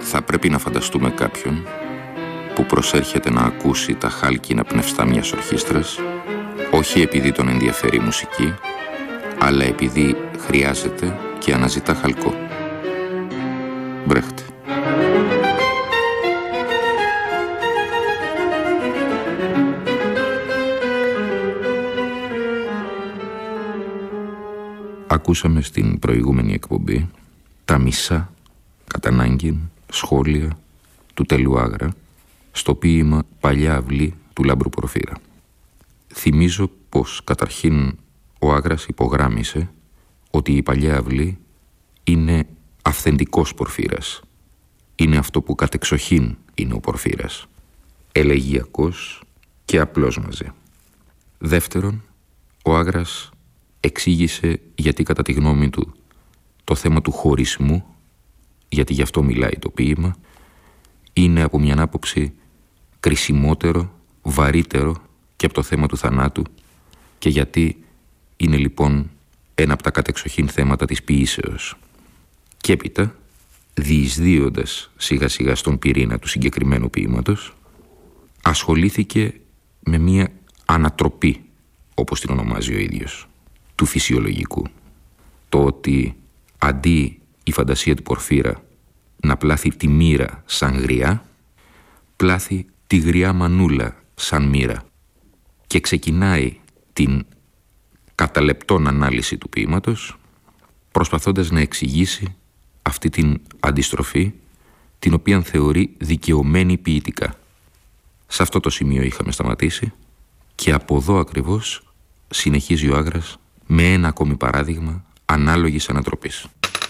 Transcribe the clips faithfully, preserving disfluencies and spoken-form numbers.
Θα πρέπει να φανταστούμε κάποιον που προσέρχεται να ακούσει τα χάλκινα πνευστά μιας ορχήστρας, όχι επειδή τον ενδιαφέρει η μουσική, αλλά επειδή χρειάζεται και αναζητά χαλκό. Μπρέχτε. Ακούσαμε στην προηγούμενη εκπομπή τα μισά, κατά ανάγκη, σχόλια του Τέλειου Άγρα στο ποίημα «Παλιά αυλή» του Λάμπρου Πορφύρα. Θυμίζω πως καταρχήν ο Άγρας υπογράμμισε ότι η Παλιά Αυλή είναι αυθεντικός Πορφύρας. Είναι αυτό που κατεξοχήν είναι ο Πορφύρας. Ελεγιακός και απλός μαζί. Δεύτερον, ο Άγρας εξήγησε γιατί κατά τη γνώμη του το θέμα του χωρισμού, γιατί γι' αυτό μιλάει το ποίημα, είναι από μια άποψη κρισιμότερο, βαρύτερο και από το θέμα του θανάτου, και γιατί είναι λοιπόν ένα από τα κατεξοχήν θέματα της ποιήσεως. Και έπειτα, διεισδύοντας σιγά σιγά στον πυρήνα του συγκεκριμένου ποίηματος, ασχολήθηκε με μια ανατροπή, όπως την ονομάζει ο ίδιος, του φυσιολογικού. Το ότι αντί η φαντασία του Πορφύρα να πλάθει τη μοίρα σαν γριά, πλάθει τη γριά μανούλα σαν μοίρα, και ξεκινάει την καταλεπτόν ανάλυση του ποίηματος προσπαθώντας να εξηγήσει αυτή την αντιστροφή, την οποία θεωρεί δικαιωμένη ποιητικά. Σε αυτό το σημείο είχαμε σταματήσει και από εδώ ακριβώς συνεχίζει ο Άγρας με ένα ακόμη παράδειγμα ανάλογης ανατροπής.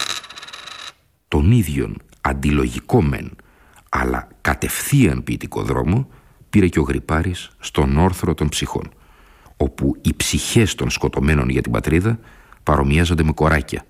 Τον ίδιον αντιλογικό μεν, αλλά κατευθείαν ποιητικό δρόμο πήρε και ο Γρυπάρης στον όρθρο των ψυχών, όπου οι ψυχές των σκοτωμένων για την πατρίδα παρομοιάζονται με κοράκια.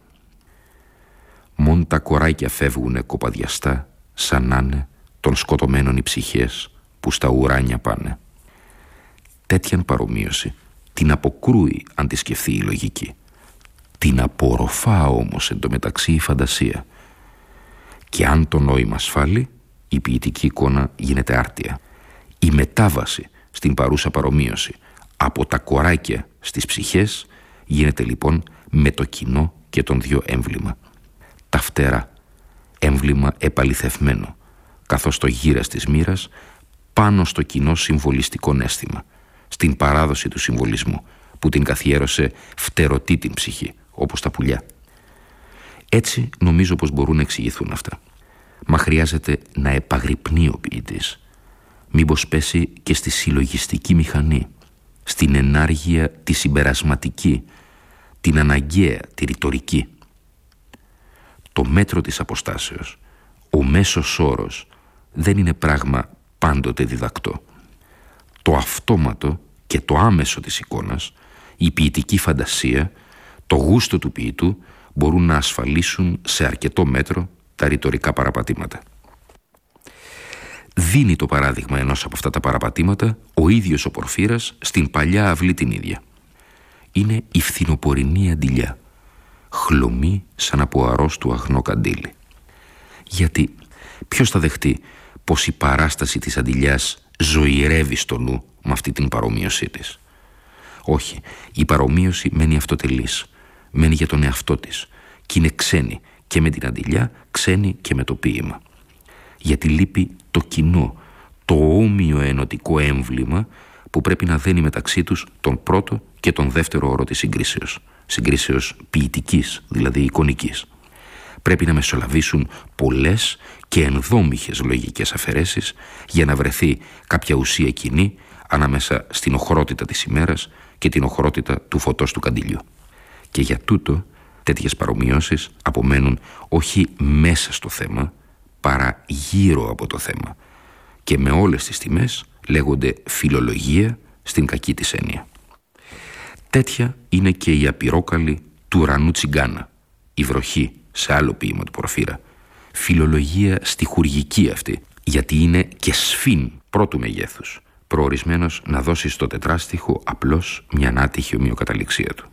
Μόν τα κοράκια φεύγουνε κοπαδιαστά, σαν να είναι των σκοτωμένων οι ψυχές που στα ουράνια πάνε. Τέτοιαν παρομοίωση την αποκρούει αν τη σκεφτεί η λογική. Την απορροφά όμως εντωμεταξύ η φαντασία. Και αν το νόημα ασφάλει, η ποιητική εικόνα γίνεται άρτια. Η μετάβαση στην παρούσα παρομοίωση από τα κοράκια στις ψυχές γίνεται λοιπόν με το κοινό και τον δυο έμβλημα. Τα φτερά, έμβλημα επαληθευμένο, καθώς το γύρας της μοίρας πάνω στο κοινό συμβολιστικό αίσθημα, στην παράδοση του συμβολισμού που την καθιέρωσε φτερωτή την ψυχή, όπως τα πουλιά. Έτσι νομίζω πως μπορούν να εξηγηθούν αυτά. Μα χρειάζεται να επαγρυπνεί ο ποιητής, μήπως πέσει και στη συλλογιστική μηχανή, στην ενάργεια τη συμπερασματική, την αναγκαία, τη ρητορική. Το μέτρο της αποστάσεως, ο μέσος όρος, δεν είναι πράγμα πάντοτε διδακτό. Το αυτόματο και το άμεσο της εικόνας, η ποιητική φαντασία, το γούστο του ποιητού μπορούν να ασφαλίσουν σε αρκετό μέτρο τα ρητορικά παραπατήματα. Δίνει το παράδειγμα ενός από αυτά τα παραπατήματα ο ίδιος ο Πορφύρας στην Παλιά Αυλή την ίδια. Είναι η φθινοπορεινή αντιλιά, χλωμή σαν από αρρώστου αγνό καντήλι. Γιατί ποιος θα δεχτεί πως η παράσταση της αντιλιάς ζωηρεύει στο νου με αυτή την παρομοίωσή της? Όχι, η παρομοίωση μένει αυτοτελής, μένει για τον εαυτό της και είναι ξένη και με την αντιλιά, ξένη και με το ποίημα. Γιατί λείπει το κοινό, το όμοιο ενωτικό έμβλημα που πρέπει να δένει μεταξύ τους τον πρώτο και τον δεύτερο όρο της συγκρίσεως, συγκρίσεως ποιητικής, δηλαδή εικονικής. Πρέπει να μεσολαβήσουν πολλές και ενδόμηχες λογικές αφαιρέσεις για να βρεθεί κάποια ουσία κοινή ανάμεσα στην οχρότητα της ημέρας και την οχρότητα του φωτός του καντιλιού. Και για τούτο τέτοιες παρομοιώσεις απομένουν όχι μέσα στο θέμα, παρά γύρω από το θέμα, και με όλες τις τιμές λέγονται φιλολογία στην κακή της έννοια. Τέτοια είναι και η απειρόκαλη του ουρανού τσιγκάνα, η βροχή σε άλλο ποίημα του Πορφύρα, φιλολογία στιχουργική αυτή, γιατί είναι και σφήν πρώτου μεγέθους, προορισμένος να δώσει στο τετράστιχο απλώς μια άτυχη ομοιοκαταληξία του.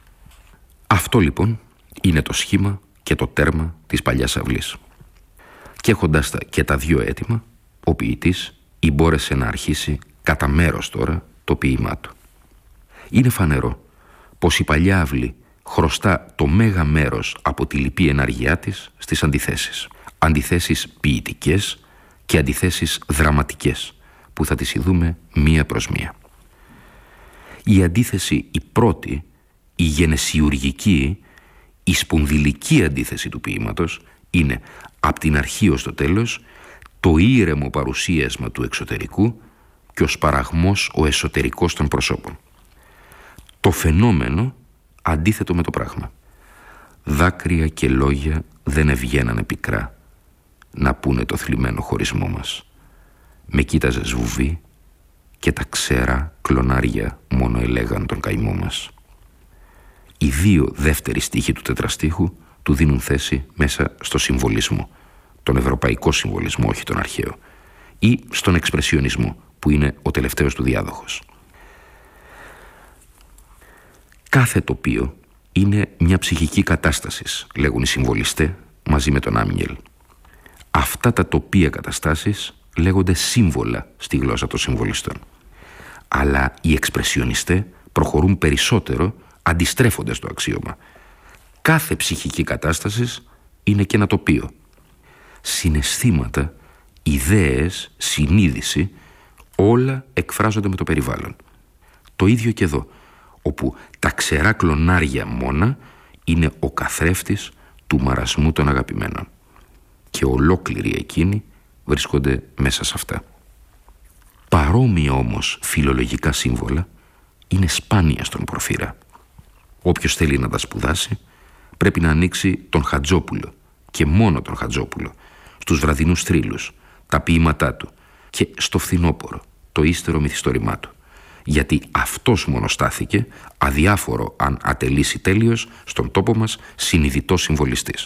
Αυτό λοιπόν είναι το σχήμα και το τέρμα της Παλιάς Αυλής. Και έχοντας και τα δύο έτοιμα, ο ποιητής μπόρεσε να αρχίσει κατά μέρος τώρα το ποίημά του. Είναι φανερό πως η παλιά αυλή χρωστά το μέγα μέρος από τη λυπή εναργιά της στις αντιθέσεις. Αντιθέσεις ποιητικές και αντιθέσεις δραματικές που θα τις ειδούμε μία προς μία. Η αντίθεση η πρώτη, η γενεσιουργική, η σπονδυλική αντίθεση του ποίηματος είναι από την αρχή ως το τέλος το ήρεμο παρουσίασμα του εξωτερικού και ο σπαραγμός ο εσωτερικός των προσώπων. Το φαινόμενο αντίθετο με το πράγμα. Δάκρυα και λόγια δεν ευγαίνανε πικρά να πούνε το θλιμμένο χωρισμό μας. Με κοίταζε σβουβή και τα ξερά κλονάρια μόνο ελέγαν τον καημό μας. Οι δύο δεύτεροι στίχοι του τετραστίχου του δίνουν θέση μέσα στο συμβολισμό, τον ευρωπαϊκό συμβολισμό, όχι τον αρχαίο, ή στον εξπρεσιονισμό, που είναι ο τελευταίος του διάδοχος. Κάθε τοπίο είναι μια ψυχική κατάσταση, λέγουν οι συμβολιστές μαζί με τον Άμιελ. Αυτά τα τοπία καταστάσεις λέγονται σύμβολα στη γλώσσα των συμβολιστών. Αλλά οι εξπρεσιονιστές προχωρούν περισσότερο αντιστρέφοντας το αξίωμα. Κάθε ψυχική κατάσταση είναι και ένα τοπίο. Συναισθήματα, ιδέες, συνείδηση, όλα εκφράζονται με το περιβάλλον. Το ίδιο και εδώ, όπου τα ξερά κλονάρια μόνα είναι ο καθρέφτης του μαρασμού των αγαπημένων. Και ολόκληροι εκείνοι βρίσκονται μέσα σε αυτά. Παρόμοια όμως φιλολογικά σύμβολα είναι σπάνια στον Πορφύρα. Όποιος θέλει να τα σπουδάσει πρέπει να ανοίξει τον Χατζόπουλο και μόνο τον Χατζόπουλο, στους βραδινούς θρύλους, τα ποίηματά του και στο φθινόπορο, το ύστερο μυθιστόρημά του. Γιατί αυτός μόνο στάθηκε, αδιάφορο αν ατελήσει τέλειος, στον τόπο μας συνειδητός συμβολιστής.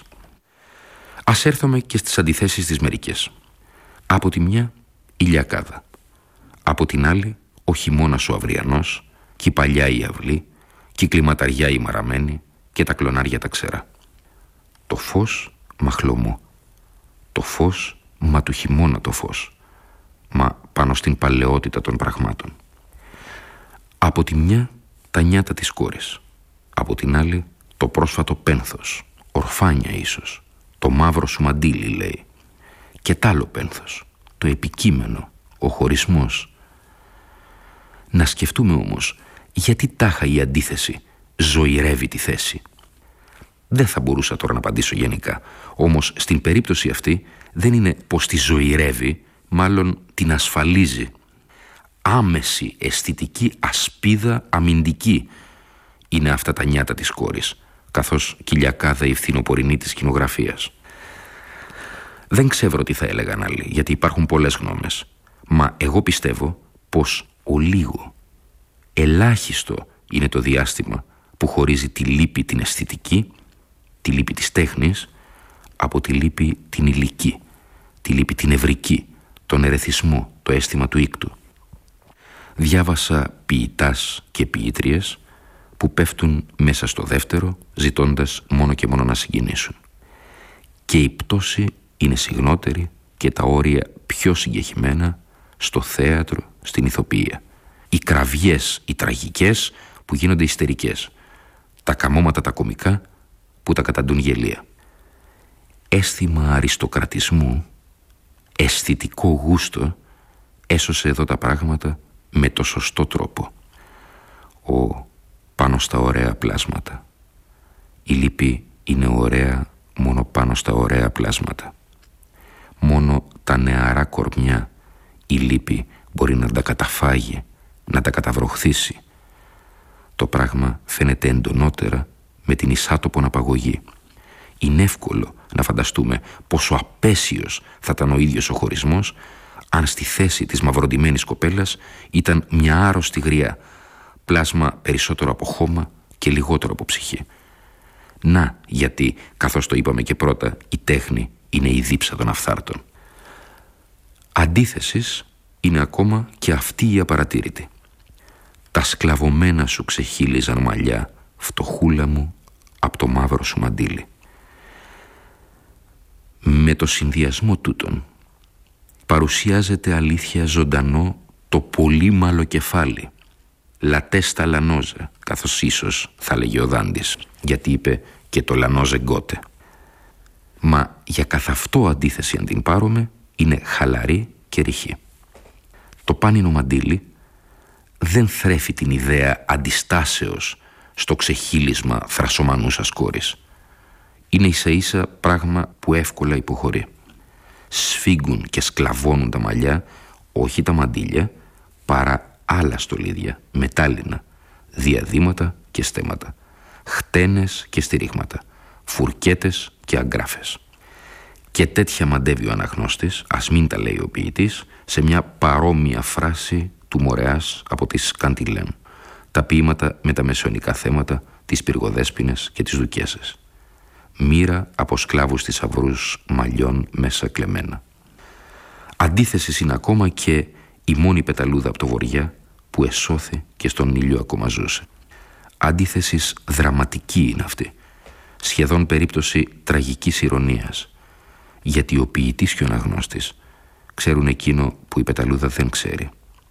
Ας έρθουμε και στις αντιθέσεις της μερικές. Από τη μια η λιακάδα, από την άλλη ο χειμώνας ο αυριανός και η παλιά η αυλή και η κλιματαριά η μαραμένη και τα κλονάρια τα ξερά. Το φως μαχλωμό, το φως μα του χειμώνα το φως, μα πάνω στην παλαιότητα των πραγμάτων. Από τη μια τα νιάτα της κόρης, από την άλλη το πρόσφατο πένθος, ορφάνια ίσως, το μαύρο σου μαντίλι λέει, και τ' άλλο πένθος, το επικείμενο, ο χωρισμός. Να σκεφτούμε όμως γιατί τάχα η αντίθεση ζωηρεύει τη θέση. Δεν θα μπορούσα τώρα να απαντήσω γενικά, όμως στην περίπτωση αυτή δεν είναι πως τη ζωηρεύει, μάλλον την ασφαλίζει. Άμεση αισθητική ασπίδα αμυντική είναι αυτά τα νιάτα της κόρης, καθώς κυλιακάδα η φθινοπορεινή της σκηνογραφίας. Δεν ξέρω τι θα έλεγαν άλλοι, γιατί υπάρχουν πολλές γνώμες. Μα εγώ πιστεύω πως ο λίγο, ελάχιστο είναι το διάστημα που χωρίζει τη λύπη την αισθητική, τη λύπη της τέχνης, από τη λύπη την υλική, τη λύπη την ευρική, τον ερεθισμό, το αίσθημα του ήκτου. Διάβασα ποιητάς και ποιήτριες που πέφτουν μέσα στο δεύτερο, ζητώντας μόνο και μόνο να συγκινήσουν. Και η πτώση είναι συγνότερη και τα όρια πιο συγκεχημένα στο θέατρο, στην ηθοποιία. Οι κραυγές, οι τραγικές που γίνονται ιστερικές. Τα καμώματα τα κωμικά που τα καταντούν γελία. Αίσθημα αριστοκρατισμού, αισθητικό γούστο έσωσε εδώ τα πράγματα με το σωστό τρόπο. Ο πάνω στα ωραία πλάσματα. Η λύπη είναι ωραία μόνο πάνω στα ωραία πλάσματα. Μόνο τα νεαρά κορμιά η λύπη μπορεί να τα καταφάγει, να τα καταβροχθήσει. Το πράγμα φαίνεται εντονότερα με την εισάτοπον απαγωγή. Είναι εύκολο να φανταστούμε πόσο απέσιος θα ήταν ο ίδιος ο χωρισμός αν στη θέση της μαυροντημένης κοπέλας ήταν μια άρρωστη γριά, πλάσμα περισσότερο από χώμα και λιγότερο από ψυχή. Να γιατί, καθώς το είπαμε και πρώτα, η τέχνη είναι η δίψα των αυθάρτων. Αντίθεσης είναι ακόμα και αυτή η απαρατήρητη. Τα σκλαβωμένα σου ξεχύλιζαν μαλλιά, φτωχούλα μου, από το μαύρο σου μαντίλι. Με Με το συνδυασμό τούτων παρουσιάζεται αλήθεια ζωντανό το πολύμαλο κεφάλι, λατέστα λανόζε, καθώς ίσως θα λέγει ο Δάντης, γιατί είπε και το λανόζε γκότε. Μα για καθ' αυτό αντίθεση αν την πάρουμε είναι χαλαρή και ρηχή. Το πάνινο μαντίλι δεν θρέφει την ιδέα αντιστάσεως στο ξεχύλισμα θρασομανούσας κόρης. Είναι ίσα ίσα πράγμα που εύκολα υποχωρεί. Σφίγγουν και σκλαβώνουν τα μαλλιά, όχι τα μαντίλια, παρά άλλα στολίδια, μετάλλινα, διαδήματα και στέματα, χτένες και στηρίγματα, φουρκέτες και αγκράφες. Και τέτοια μαντεύει ο αναγνώστης, ας μην τα λέει ο ποιητής, σε μια παρόμοια φράση του Μορεάς από τις Καντιλέν, τα ποίηματα με τα μεσαιωνικά θέματα, τις Πυργοδέσποινες και τις Δουκέσσες. Μοίρα από σκλάβους θησαυρούς μαλλιών μέσα κλεμμένα. Αντίθεση είναι ακόμα και η μόνη πεταλούδα από το βοριά που εσώθη και στον ήλιο ακόμα ζούσε. Αντίθεσης δραματική είναι αυτή, σχεδόν περίπτωση τραγικής ηρωνίας, γιατί ο ποιητής και ο αναγνώστης ξέρουν εκείνο που η πεταλούδα δεν ξέρει,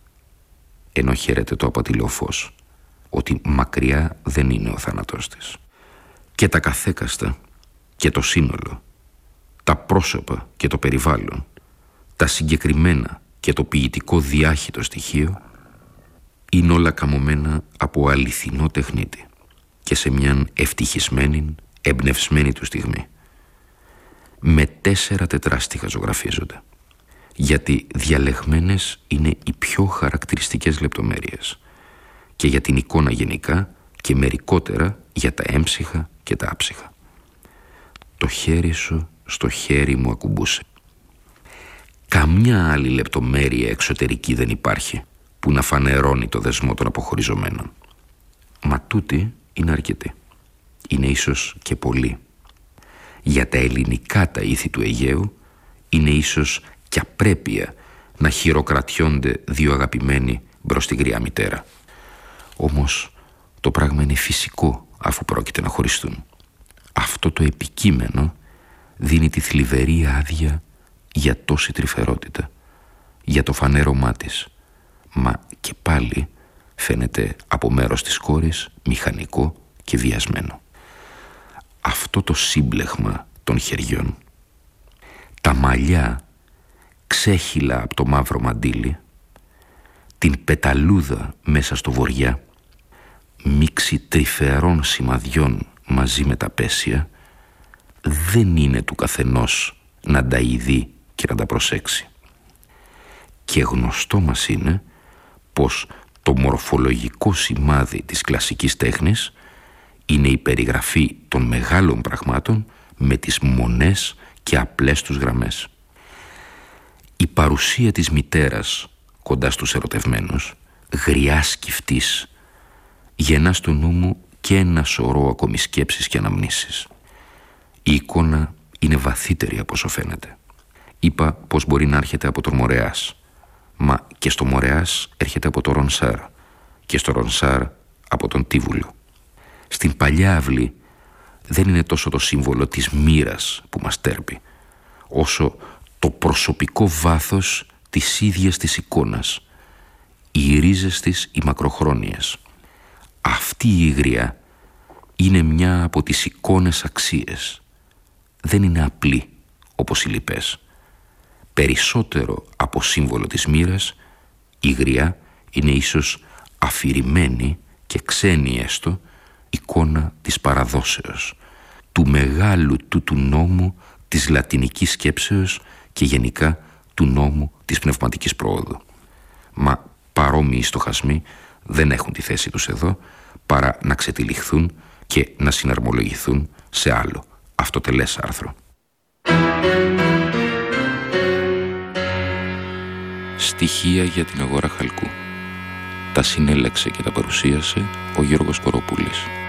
ενώ χαίρεται το απατηλό φως, ότι μακριά δεν είναι ο θάνατός της. Και τα καθέκαστα και το σύνολο, τα πρόσωπα και το περιβάλλον, τα συγκεκριμένα και το ποιητικό διάχυτο στοιχείο είναι όλα καμωμένα από αληθινό τεχνίτη και σε μιαν ευτυχισμένη, εμπνευσμένη του στιγμή. Με τέσσερα τετράστιχα ζωγραφίζονται, γιατί διαλεγμένες είναι οι πιο χαρακτηριστικές λεπτομέρειες και για την εικόνα γενικά και μερικότερα για τα έμψυχα και τα άψυχα. Το χέρι σου στο χέρι μου ακουμπούσε. Καμιά άλλη λεπτομέρεια εξωτερική δεν υπάρχει που να φανερώνει το δεσμό των αποχωριζομένων. Μα τούτη είναι αρκετή. Είναι ίσως και πολύ. Για τα ελληνικά τα ήθη του Αιγαίου είναι ίσως κι απρέπεια να χειροκρατιόνται δύο αγαπημένοι μπρος στη γριά μητέρα. Όμως το πράγμα είναι φυσικό αφού πρόκειται να χωριστούν. Αυτό το επικείμενο δίνει τη θλιβερή άδεια για τόση τρυφερότητα, για το φανέρωμά της, μα και πάλι φαίνεται από μέρος της κόρης μηχανικό και βιασμένο. Αυτό το σύμπλεγμα των χεριών, τα μαλλιά ξέχυλα από το μαύρο μαντίλι, την πεταλούδα μέσα στο βοριά, μίξη τρυφερών σημαδιών μαζί με τα πέσια, δεν είναι του καθενός να τα ειδεί και να τα προσέξει. Και γνωστό μας είναι πως το μορφολογικό σημάδι της κλασικής τέχνης είναι η περιγραφή των μεγάλων πραγμάτων με τις μονές και απλές τους γραμμές. Η παρουσία της μητέρας κοντά στους ερωτευμένους, γριά σκυφτής, γεννά στο νου μου και ένα σωρό ακόμη σκέψεις και αναμνήσεις. Η εικόνα είναι βαθύτερη από όσο φαίνεται. Είπα πως μπορεί να έρχεται από τον Μορεάς, μα και στο Μορεάς έρχεται από το Ρονσάρ και στο Ρονσάρ από τον Τίβουλο. Στην παλιά αυλή δεν είναι τόσο το σύμβολο της μοίρας που μας τέρπει, όσο το προσωπικό βάθος της ίδιας της εικόνας, οι ρίζες της οι μακροχρόνιες. Αυτή η γριά είναι μια από τις εικόνες αξίες. Δεν είναι απλή όπως οι λοιπές. Περισσότερο από σύμβολο της μοίρας, η γριά είναι ίσως αφηρημένη και ξένη έστω εικόνα της παραδόσεως, του μεγάλου τούτου νόμου της λατινικής σκέψεως και γενικά του νόμου της πνευματικής προόδου. Μα παρόμοιοι στοχασμοί δεν έχουν τη θέση τους εδώ παρά να ξετυλιχθούν και να συναρμολογηθούν σε άλλο αυτοτελές άρθρο. Στοιχεία για την αγορά χαλκού. Τα συνέλεξε και τα παρουσίασε ο Γιώργος Κοροπούλης.